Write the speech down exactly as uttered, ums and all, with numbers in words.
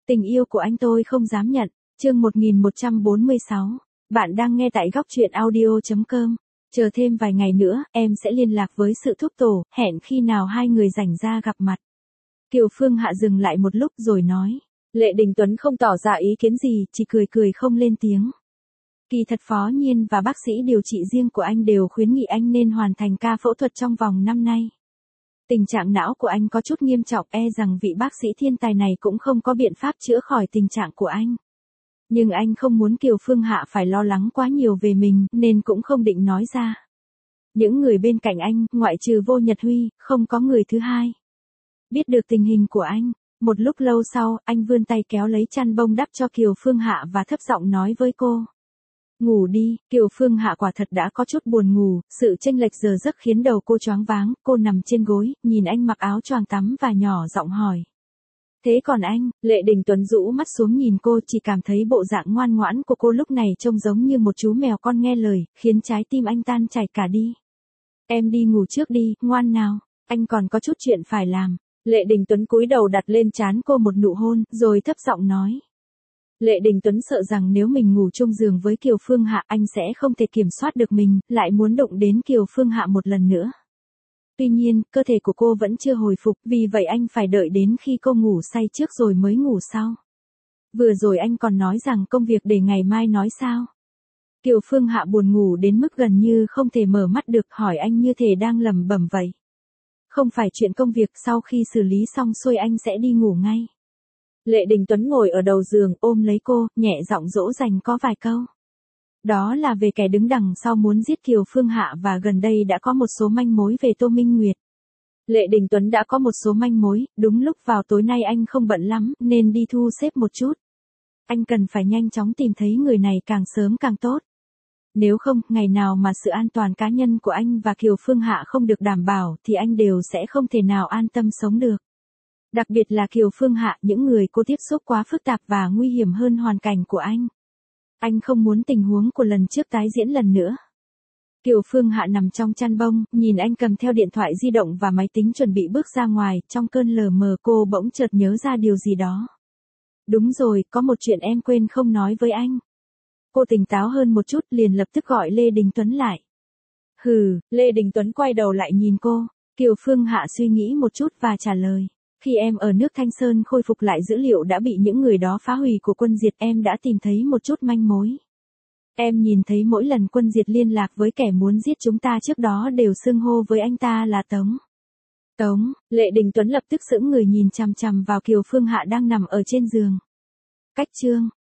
Tình yêu của anh tôi không dám nhận. Chương một nghìn một trăm bốn mươi sáu. Bạn đang nghe tại góc truyện audio chấm com. Chờ thêm vài ngày nữa, em sẽ liên lạc với sự thúc tổ, hẹn khi nào hai người rảnh ra gặp mặt. Kiều Phương Hạ dừng lại một lúc rồi nói. Lệ Đình Tuấn không tỏ ra ý kiến gì, chỉ cười cười không lên tiếng. Kỳ thật Phó Nhiên và bác sĩ điều trị riêng của anh đều khuyến nghị anh nên hoàn thành ca phẫu thuật trong vòng năm nay. Tình trạng não của anh có chút nghiêm trọng, e rằng vị bác sĩ thiên tài này cũng không có biện pháp chữa khỏi tình trạng của anh. Nhưng anh không muốn Kiều Phương Hạ phải lo lắng quá nhiều về mình, nên cũng không định nói ra. Những người bên cạnh anh, ngoại trừ Vô Nhật Huy, không có người thứ hai. Biết được tình hình của anh, một lúc lâu sau, anh vươn tay kéo lấy chăn bông đắp cho Kiều Phương Hạ và thấp giọng nói với cô. Ngủ đi. Kiều Phương Hạ quả thật đã có chút buồn ngủ, sự chênh lệch giờ giấc khiến đầu cô choáng váng, cô nằm trên gối, nhìn anh mặc áo choàng tắm và nhỏ giọng hỏi. Thế còn anh? Lệ Đình Tuấn rũ mắt xuống nhìn cô, chỉ cảm thấy bộ dạng ngoan ngoãn của cô lúc này trông giống như một chú mèo con nghe lời, khiến trái tim anh tan chảy cả đi. Em đi ngủ trước đi, ngoan nào, anh còn có chút chuyện phải làm. Lệ Đình Tuấn cúi đầu đặt lên trán cô một nụ hôn, rồi thấp giọng nói. Lệ Đình Tuấn sợ rằng nếu mình ngủ chung giường với Kiều Phương Hạ anh sẽ không thể kiểm soát được mình, lại muốn đụng đến Kiều Phương Hạ một lần nữa. Tuy nhiên, cơ thể của cô vẫn chưa hồi phục, vì vậy anh phải đợi đến khi cô ngủ say trước rồi mới ngủ sau. Vừa rồi anh còn nói rằng công việc để ngày mai nói sao. Kiều Phương Hạ buồn ngủ đến mức gần như không thể mở mắt được, hỏi anh như thể đang lẩm bẩm vậy. Không phải chuyện công việc, sau khi xử lý xong xuôi anh sẽ đi ngủ ngay. Lệ Đình Tuấn ngồi ở đầu giường ôm lấy cô, nhẹ giọng dỗ dành có vài câu. Đó là về kẻ đứng đằng sau muốn giết Kiều Phương Hạ và gần đây đã có một số manh mối về Tô Minh Nguyệt. Lệ Đình Tuấn đã có một số manh mối, đúng lúc vào tối nay anh không bận lắm nên đi thu xếp một chút. Anh cần phải nhanh chóng tìm thấy người này càng sớm càng tốt. Nếu không, ngày nào mà sự an toàn cá nhân của anh và Kiều Phương Hạ không được đảm bảo thì anh đều sẽ không thể nào an tâm sống được. Đặc biệt là Kiều Phương Hạ, những người cô tiếp xúc quá phức tạp và nguy hiểm hơn hoàn cảnh của anh. Anh không muốn tình huống của lần trước tái diễn lần nữa. Kiều Phương Hạ nằm trong chăn bông, nhìn anh cầm theo điện thoại di động và máy tính chuẩn bị bước ra ngoài, trong cơn lờ mờ cô bỗng chợt nhớ ra điều gì đó. Đúng rồi, có một chuyện em quên không nói với anh. Cô tỉnh táo hơn một chút liền lập tức gọi Lê Đình Tuấn lại. Hừ, Lê Đình Tuấn quay đầu lại nhìn cô, Kiều Phương Hạ suy nghĩ một chút và trả lời. Khi em ở nước Thanh Sơn khôi phục lại dữ liệu đã bị những người đó phá hủy của quân diệt, em đã tìm thấy một chút manh mối. Em nhìn thấy mỗi lần quân diệt liên lạc với kẻ muốn giết chúng ta trước đó đều xưng hô với anh ta là Tống. Tống, Lệ Đình Tuấn lập tức sững người nhìn chằm chằm vào Kiều Phương Hạ đang nằm ở trên giường. Cách chương